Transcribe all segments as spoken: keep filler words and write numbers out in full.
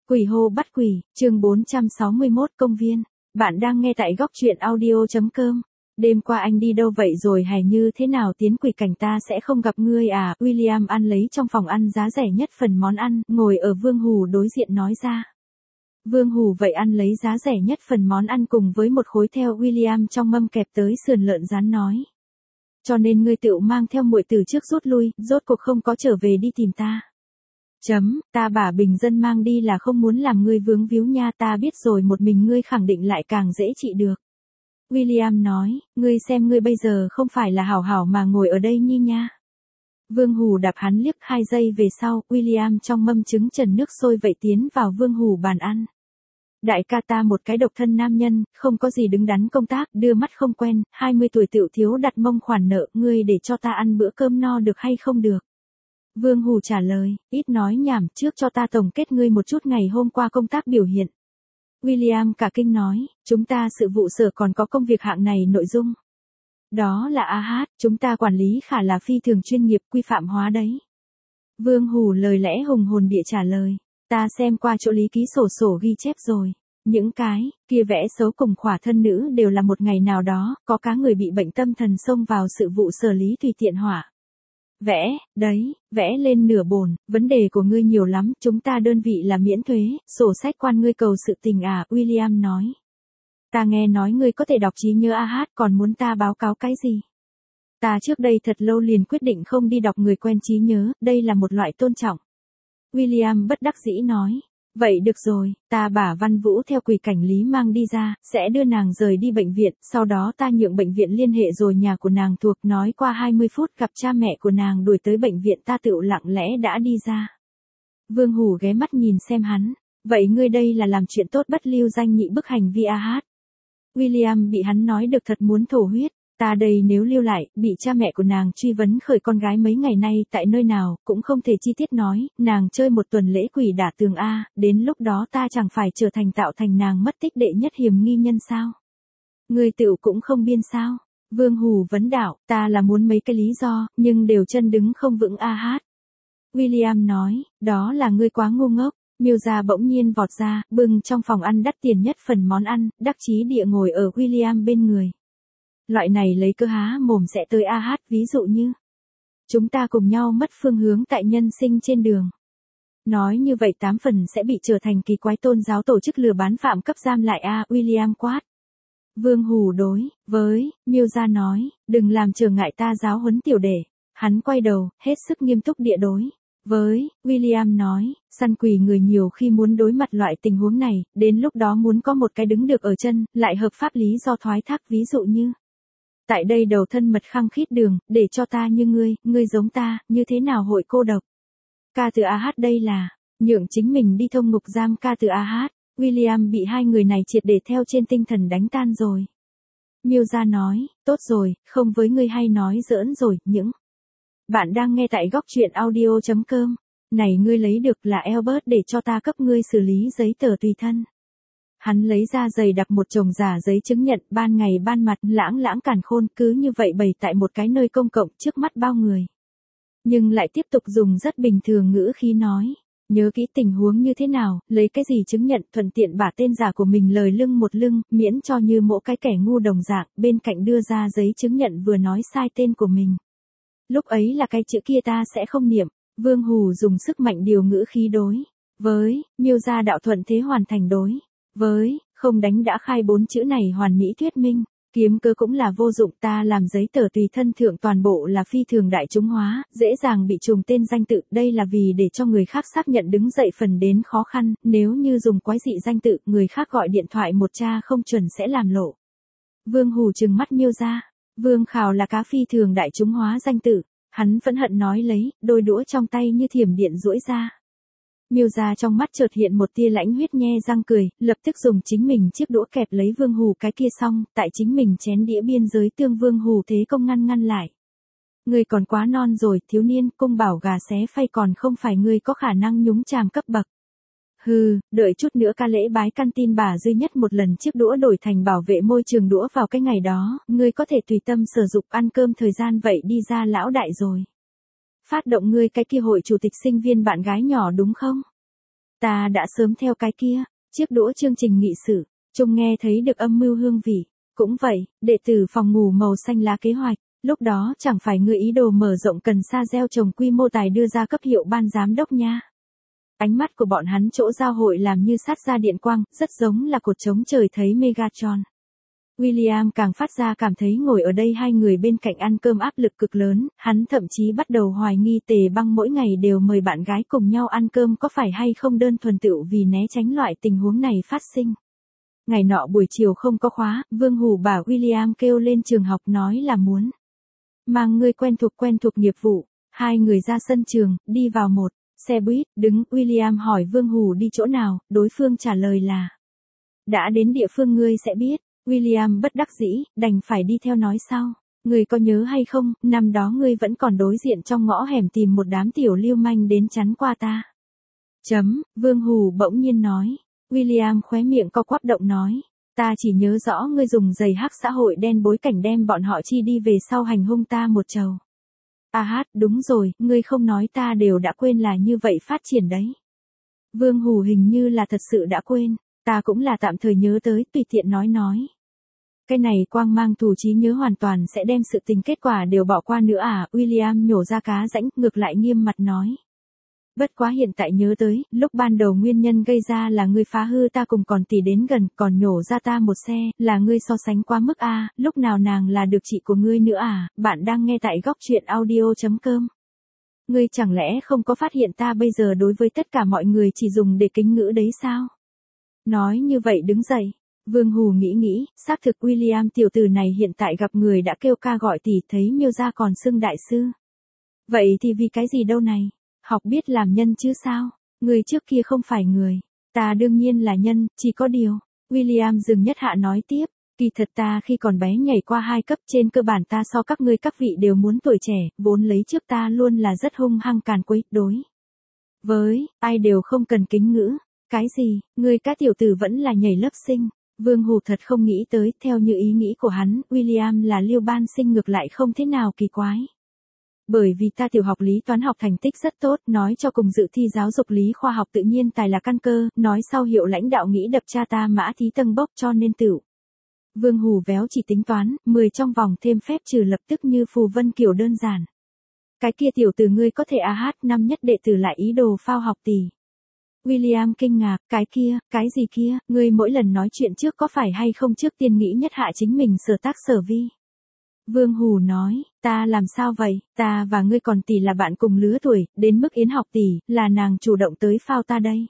Quỷ hô bắt quỷ, chương bốn trăm sáu mươi mốt công viên. Bạn đang nghe tại góc truyện audio.com. Đêm qua anh đi đâu vậy rồi hài như thế nào tiến quỷ cảnh ta sẽ không gặp ngươi à? William ăn lấy trong phòng ăn giá rẻ nhất phần món ăn, ngồi ở Vương Hù đối diện nói ra. Vương Hù vậy ăn lấy giá rẻ nhất phần món ăn cùng với một khối theo William trong mâm kẹp tới sườn lợn rán nói. Cho nên ngươi tự mang theo muội từ trước rút lui, rốt cuộc không có trở về đi tìm ta. Chấm, ta bả bình dân mang đi là không muốn làm ngươi vướng víu nha, ta biết rồi, một mình ngươi khẳng định lại càng dễ trị được. William nói, ngươi xem ngươi bây giờ không phải là hảo hảo mà ngồi ở đây nhi nha. Vương Hù đạp hắn liếc hai giây về sau, William trong mâm trứng trần nước sôi vậy tiến vào Vương Hù bàn ăn. Đại ca ta một cái độc thân nam nhân, không có gì đứng đắn công tác, đưa mắt không quen, hai mươi tuổi tựu thiếu đặt mông khoản nợ, ngươi để cho ta ăn bữa cơm no được hay không được? Vương Hù trả lời, ít nói nhảm, trước cho ta tổng kết ngươi một chút ngày hôm qua công tác biểu hiện. William cả kinh nói, chúng ta sự vụ sở còn có công việc hạng này nội dung. Đó là a hát, chúng ta quản lý khả là phi thường chuyên nghiệp quy phạm hóa đấy. Vương Hù lời lẽ hùng hồn địa trả lời, ta xem qua chỗ lý ký sổ sổ ghi chép rồi. Những cái, kia vẽ xấu cùng khỏa thân nữ đều là một ngày nào đó, có cá người bị bệnh tâm thần xông vào sự vụ sở lý tùy tiện hỏa. Vẽ, đấy, vẽ lên nửa bồn, vấn đề của ngươi nhiều lắm, chúng ta đơn vị là miễn thuế, sổ sách quan ngươi cầu sự tình à, William nói. Ta nghe nói ngươi có thể đọc trí nhớ a hát, còn muốn ta báo cáo cái gì? Ta trước đây thật lâu liền quyết định không đi đọc người quen trí nhớ, đây là một loại tôn trọng. William bất đắc dĩ nói. Vậy được rồi, ta bả Văn Vũ theo quỷ cảnh lý mang đi ra, sẽ đưa nàng rời đi bệnh viện, sau đó ta nhượng bệnh viện liên hệ rồi nhà của nàng thuộc, nói qua hai mươi phút gặp cha mẹ của nàng đuổi tới bệnh viện, ta tựu lặng lẽ đã đi ra. Vương Hù ghé mắt nhìn xem hắn, vậy ngươi đây là làm chuyện tốt bất lưu danh nhị bức hành vi a hát. William bị hắn nói được thật muốn thổ huyết. Ta đây nếu lưu lại, bị cha mẹ của nàng truy vấn khởi con gái mấy ngày nay tại nơi nào, cũng không thể chi tiết nói, nàng chơi một tuần lễ quỷ đả tường A, đến lúc đó ta chẳng phải trở thành tạo thành nàng mất tích đệ nhất hiểm nghi nhân sao? Người tựu cũng không biên sao? Vương Hù vấn đạo, ta là muốn mấy cái lý do, nhưng đều chân đứng không vững a hát. William nói, đó là ngươi quá ngu ngốc. Miêu gia bỗng nhiên vọt ra, bưng trong phòng ăn đắt tiền nhất phần món ăn, đắc chí địa ngồi ở William bên người. Loại này lấy cơ há mồm sẽ tới a hát, ví dụ như chúng ta cùng nhau mất phương hướng tại nhân sinh trên đường. Nói như vậy tám phần sẽ bị trở thành kỳ quái tôn giáo tổ chức lừa bán phạm cấp giam lại a, William quát. Vương Hù đối với Miêu gia nói, đừng làm trở ngại ta giáo huấn tiểu đệ. Hắn quay đầu, hết sức nghiêm túc địa đối với William nói, săn quỷ người nhiều khi muốn đối mặt loại tình huống này, đến lúc đó muốn có một cái đứng được ở chân, lại hợp pháp lý do thoái thác, ví dụ như tại đây đầu thân mật khăng khít đường, để cho ta như ngươi, ngươi giống ta, như thế nào hội cô độc. Ca từ a hát đây là, nhượng chính mình đi thông ngục giam ca từ a hát, William bị hai người này triệt để theo trên tinh thần đánh tan rồi. Miêu gia nói, tốt rồi, không với ngươi hay nói giỡn rồi, những. Bạn đang nghe tại góc truyện audio.com, này ngươi lấy được là Albert để cho ta cấp ngươi xử lý giấy tờ tùy thân. Hắn lấy ra giày đặt một chồng giả giấy chứng nhận, ban ngày ban mặt, lãng lãng càn khôn, cứ như vậy bày tại một cái nơi công cộng trước mắt bao người. Nhưng lại tiếp tục dùng rất bình thường ngữ khí nói, nhớ kỹ tình huống như thế nào, lấy cái gì chứng nhận, thuận tiện bả tên giả của mình lời lưng một lưng, miễn cho như mỗi cái kẻ ngu đồng dạng, bên cạnh đưa ra giấy chứng nhận vừa nói sai tên của mình. Lúc ấy là cái chữ kia ta sẽ không niệm, Vương Hù dùng sức mạnh điều ngữ khí đối với Miêu gia đạo thuận thế hoàn thành đối với, không đánh đã khai bốn chữ này hoàn mỹ thuyết minh, kiếm cơ cũng là vô dụng, ta làm giấy tờ tùy thân thượng toàn bộ là phi thường đại chúng hóa, dễ dàng bị trùng tên danh tự, đây là vì để cho người khác xác nhận đứng dậy phần đến khó khăn, nếu như dùng quái dị danh tự, người khác gọi điện thoại một cha không chuẩn sẽ làm lộ. Vương Hù trừng mắt Miêu gia, Vương Khảo là cá phi thường đại chúng hóa danh tự, hắn phẫn hận nói lấy, đôi đũa trong tay như thiểm điện duỗi ra. Miêu gia trong mắt chợt hiện một tia lãnh huyết nhe răng cười, lập tức dùng chính mình chiếc đũa kẹp lấy Vương Hù cái kia xong, tại chính mình chén đĩa biên giới tương Vương Hù thế công ngăn ngăn lại. Ngươi còn quá non rồi, thiếu niên, cung bảo gà xé phay còn không phải ngươi có khả năng nhúng chàm cấp bậc. Hừ, đợi chút nữa ca lễ bái căn tin bà duy nhất một lần chiếc đũa đổi thành bảo vệ môi trường đũa vào cái ngày đó, ngươi có thể tùy tâm sử dụng ăn cơm thời gian vậy đi ra lão đại rồi. Phát động ngươi cái kia hội chủ tịch sinh viên bạn gái nhỏ đúng không? Ta đã sớm theo cái kia, chiếc đũa chương trình nghị sự, Trung nghe thấy được âm mưu hương vị. Cũng vậy, đệ tử phòng ngủ màu xanh lá kế hoạch, lúc đó chẳng phải người ý đồ mở rộng cần sa gieo trồng quy mô tài đưa ra cấp hiệu ban giám đốc nha. Ánh mắt của bọn hắn chỗ giao hội làm như sát ra điện quang, rất giống là cột trống trời thấy Megatron. William càng phát ra cảm thấy ngồi ở đây hai người bên cạnh ăn cơm áp lực cực lớn, hắn thậm chí bắt đầu hoài nghi Tề Băng mỗi ngày đều mời bạn gái cùng nhau ăn cơm có phải hay không đơn thuần tựu vì né tránh loại tình huống này phát sinh. Ngày nọ buổi chiều không có khóa, Vương Hủ bảo William kêu lên trường học nói là muốn mang người quen thuộc quen thuộc nghiệp vụ. Hai người ra sân trường, đi vào một xe buýt, đứng, William hỏi Vương Hủ đi chỗ nào, đối phương trả lời là đã đến địa phương ngươi sẽ biết. William bất đắc dĩ, đành phải đi theo nói sau. Ngươi có nhớ hay không, năm đó ngươi vẫn còn đối diện trong ngõ hẻm tìm một đám tiểu lưu manh đến chắn qua ta. Chấm, Vương Hủ bỗng nhiên nói. William khóe miệng co quắp động nói. Ta chỉ nhớ rõ ngươi dùng giày hắc xã hội đen bối cảnh đem bọn họ chi đi về sau hành hung ta một trầu. À hát, đúng rồi, ngươi không nói ta đều đã quên là như vậy phát triển đấy. Vương Hủ hình như là thật sự đã quên, ta cũng là tạm thời nhớ tới, tùy tiện nói nói. Cái này quang mang tù trí nhớ hoàn toàn sẽ đem sự tình kết quả đều bỏ qua nữa à, William nhổ ra cá rãnh, ngược lại nghiêm mặt nói. Bất quá hiện tại nhớ tới, lúc ban đầu nguyên nhân gây ra là ngươi phá hư ta cùng còn tỷ đến gần, còn nhổ ra ta một xe, là ngươi so sánh quá mức a, à, lúc nào nàng là được chị của ngươi nữa à, bạn đang nghe tại góc truyện audio chấm com. Ngươi chẳng lẽ không có phát hiện ta bây giờ đối với tất cả mọi người chỉ dùng để kính ngữ đấy sao? Nói như vậy đứng dậy, Vương Hủ nghĩ nghĩ, xác thực William tiểu tử này hiện tại gặp người đã kêu ca gọi tỷ, thấy miêu ra còn xưng đại sư. Vậy thì vì cái gì đâu này? Học biết làm nhân chứ sao? Người trước kia không phải người. Ta đương nhiên là nhân, chỉ có điều. William dừng nhất hạ nói tiếp. Kỳ thật ta khi còn bé nhảy qua hai cấp, trên cơ bản ta so các ngươi các vị đều muốn tuổi trẻ, vốn lấy trước ta luôn là rất hung hăng càn quấy, đối với ai đều không cần kính ngữ. Cái gì, ngươi các tiểu tử vẫn là nhảy lớp sinh. Vương Hủ thật không nghĩ tới, theo như ý nghĩ của hắn, William là Liêu ban sinh ngược lại không thế nào kỳ quái. Bởi vì ta tiểu học lý toán học thành tích rất tốt, nói cho cùng dự thi giáo dục lý khoa học tự nhiên tài là căn cơ, nói sau hiệu lãnh đạo nghĩ đập cha ta mã thí tầng bốc cho nên tựu. Vương Hủ véo chỉ tính toán, mười trong vòng thêm phép trừ lập tức như phù vân kiểu đơn giản. Cái kia tiểu tử ngươi có thể a hát năm nhất đệ tử lại ý đồ phao học tỷ. William kinh ngạc, cái kia, cái gì kia, ngươi mỗi lần nói chuyện trước có phải hay không trước tiên nghĩ nhất hạ chính mình sở tác sở vi. Vương Hủ nói, ta làm sao vậy, ta và ngươi còn tỷ là bạn cùng lứa tuổi, đến mức Yến học tỷ, là nàng chủ động tới phao ta đây.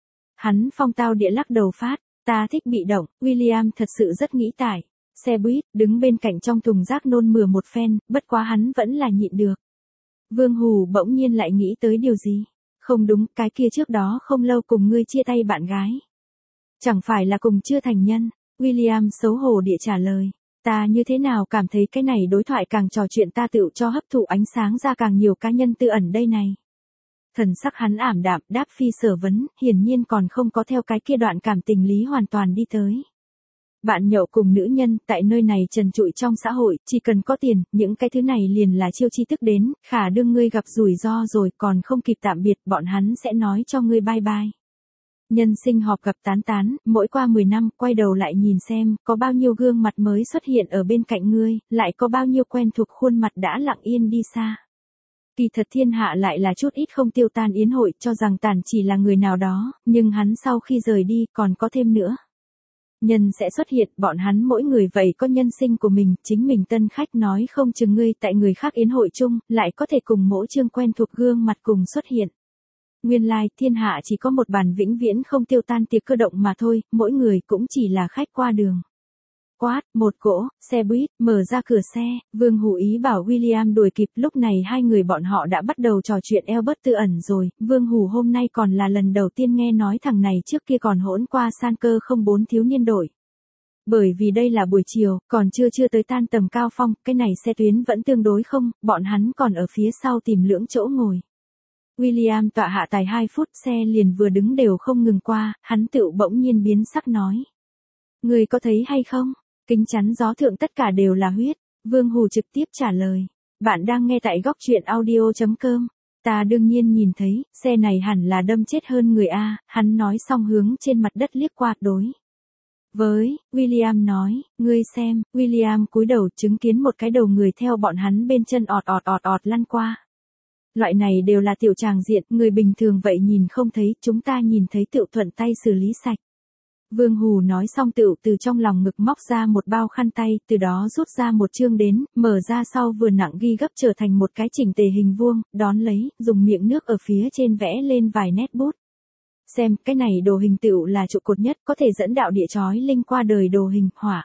Hắn phong tao địa lắc đầu phát, ta thích bị động, William thật sự rất nghĩ tải. Xe buýt, đứng bên cạnh trong thùng rác nôn mửa một phen, bất quá hắn vẫn là nhịn được. Vương Hủ bỗng nhiên lại nghĩ tới điều gì. Không đúng, cái kia trước đó không lâu cùng ngươi chia tay bạn gái. Chẳng phải là cùng chưa thành nhân, William xấu hổ địa trả lời. Ta như thế nào cảm thấy cái này đối thoại càng trò chuyện ta tự cho hấp thụ ánh sáng ra càng nhiều cá nhân tư ẩn đây này. Thần sắc hắn ảm đạm, đáp phi sở vấn, hiển nhiên còn không có theo cái kia đoạn cảm tình lý hoàn toàn đi tới. Bạn nhậu cùng nữ nhân, tại nơi này trần trụi trong xã hội, chỉ cần có tiền, những cái thứ này liền là chiêu chi tức đến, khả đương ngươi gặp rủi ro rồi còn không kịp tạm biệt, bọn hắn sẽ nói cho ngươi bye bye. Nhân sinh họp gặp tán tán, mỗi qua mười năm, quay đầu lại nhìn xem, có bao nhiêu gương mặt mới xuất hiện ở bên cạnh ngươi, lại có bao nhiêu quen thuộc khuôn mặt đã lặng yên đi xa. Kỳ thật thiên hạ lại là chút ít không tiêu tan yến hội, cho rằng tàn chỉ là người nào đó, nhưng hắn sau khi rời đi, còn có thêm nữa. Nhân sẽ xuất hiện, bọn hắn mỗi người vậy có nhân sinh của mình, chính mình tân khách nói không chừng ngươi tại người khác yến hội chung, lại có thể cùng mỗi chương quen thuộc gương mặt cùng xuất hiện. Nguyên lai, thiên hạ chỉ có một bàn vĩnh viễn không tiêu tan tiệc cơ động mà thôi, mỗi người cũng chỉ là khách qua đường. Quát, một cỗ, xe buýt, mở ra cửa xe, Vương Hủ ý bảo William đuổi kịp, lúc này hai người bọn họ đã bắt đầu trò chuyện eo bớt tư ẩn rồi, Vương Hủ hôm nay còn là lần đầu tiên nghe nói thằng này trước kia còn hỗn qua san cơ không bốn thiếu niên đội. Bởi vì đây là buổi chiều, còn chưa chưa tới tan tầm cao phong, cái này xe tuyến vẫn tương đối không, bọn hắn còn ở phía sau tìm lưỡng chỗ ngồi. William tọa hạ tài hai phút, xe liền vừa đứng đều không ngừng qua, hắn tựu bỗng nhiên biến sắc nói. Người có thấy hay không? Kính chắn gió thượng tất cả đều là huyết. Vương Hủ trực tiếp trả lời. Bạn đang nghe tại góc truyện audio chấm com. Ta đương nhiên nhìn thấy, xe này hẳn là đâm chết hơn người A, hắn nói xong hướng trên mặt đất liếc qua đối. Với, William nói, ngươi xem, William cúi đầu chứng kiến một cái đầu người theo bọn hắn bên chân ọt ọt ọt ọt lăn qua. Loại này đều là tiểu tràng diện, người bình thường vậy nhìn không thấy, chúng ta nhìn thấy tựu thuận tay xử lý sạch. Vương Hù nói xong tựu từ trong lòng ngực móc ra một bao khăn tay, từ đó rút ra một chương đến, mở ra sau vừa nặng ghi gấp trở thành một cái chỉnh tề hình vuông, đón lấy, dùng miệng nước ở phía trên vẽ lên vài nét bút. Xem, cái này đồ hình tựu là trụ cột nhất, có thể dẫn đạo địa chói linh qua đời đồ hình, họa.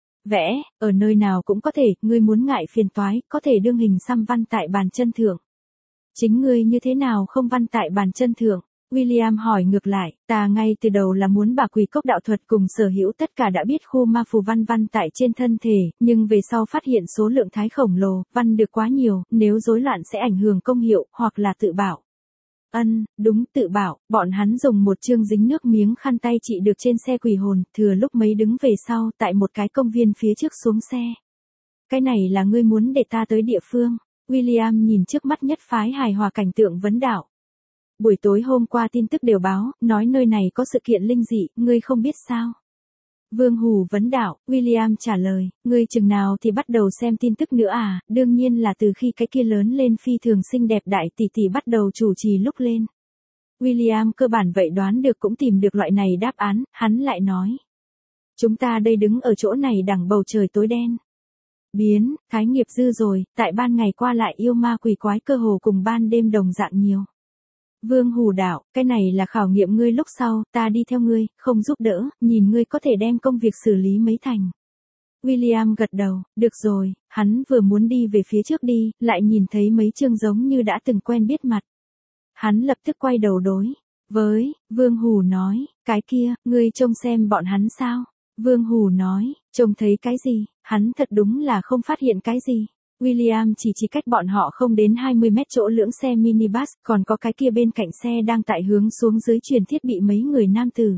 Vẽ, ở nơi nào cũng có thể, ngươi muốn ngại phiền toái, có thể đương hình xăm văn tại bàn chân thượng. Chính ngươi như thế nào không văn tại bàn chân thượng? William hỏi ngược lại, ta ngay từ đầu là muốn bà quỷ cốc đạo thuật cùng sở hữu tất cả đã biết khu ma phù văn văn tại trên thân thể, nhưng về sau phát hiện số lượng thái khổng lồ, văn được quá nhiều, nếu rối loạn sẽ ảnh hưởng công hiệu, hoặc là tự bảo. Ân, đúng, tự bảo, bọn hắn dùng một chương dính nước miếng khăn tay trị được trên xe quỷ hồn, thừa lúc mấy đứng về sau, tại một cái công viên phía trước xuống xe. Cái này là ngươi muốn để ta tới địa phương. William nhìn trước mắt nhất phái hài hòa cảnh tượng vấn đạo. Buổi tối hôm qua tin tức đều báo, nói nơi này có sự kiện linh dị, ngươi không biết sao? Vương Hù vấn đạo, William trả lời, ngươi chừng nào thì bắt đầu xem tin tức nữa à, đương nhiên là từ khi cái kia lớn lên phi thường xinh đẹp đại tỷ tỷ bắt đầu chủ trì lúc lên. William cơ bản vậy đoán được cũng tìm được loại này đáp án, hắn lại nói. Chúng ta đây đứng ở chỗ này đằng bầu trời tối đen. Biến, thái nghiệp dư rồi, tại ban ngày qua lại yêu ma quỷ quái cơ hồ cùng ban đêm đồng dạng nhiều. Vương Hù đạo, cái này là khảo nghiệm ngươi lúc sau, ta đi theo ngươi, không giúp đỡ, nhìn ngươi có thể đem công việc xử lý mấy thành. William gật đầu, được rồi, hắn vừa muốn đi về phía trước đi, lại nhìn thấy mấy chương giống như đã từng quen biết mặt. Hắn lập tức quay đầu đối. Với, Vương Hù nói, cái kia, ngươi trông xem bọn hắn sao? Vương Hù nói, trông thấy cái gì, hắn thật đúng là không phát hiện cái gì. William chỉ chỉ cách bọn họ không đến hai mươi mét chỗ lưỡng xe minibus, còn có cái kia bên cạnh xe đang tại hướng xuống dưới truyền thiết bị mấy người nam tử.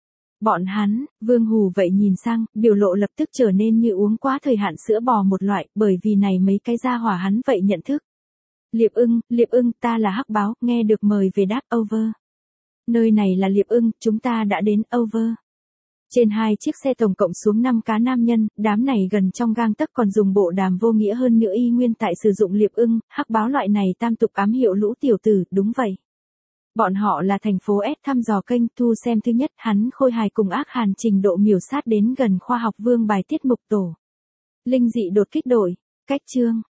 Bọn hắn, Vương Hù vậy nhìn sang, biểu lộ lập tức trở nên như uống quá thời hạn sữa bò một loại, bởi vì này mấy cái gia hỏa hắn vậy nhận thức. Liệp ưng, Liệp ưng, ta là hắc báo, nghe được mời về đáp over. Nơi này là Liệp ưng, chúng ta đã đến over. Trên hai chiếc xe tổng cộng xuống năm cá nam nhân, đám này gần trong gang tấc còn dùng bộ đàm vô nghĩa hơn nữa y nguyên tại sử dụng Liệp ưng, hắc báo loại này tam tục ám hiệu lũ tiểu tử, đúng vậy. Bọn họ là thành phố S thăm dò kênh thu xem thứ nhất, hắn khôi hài cùng ác hàn trình độ miểu sát đến gần khoa học vương bài tiết mục tổ. Linh dị đột kích đội, cách chương.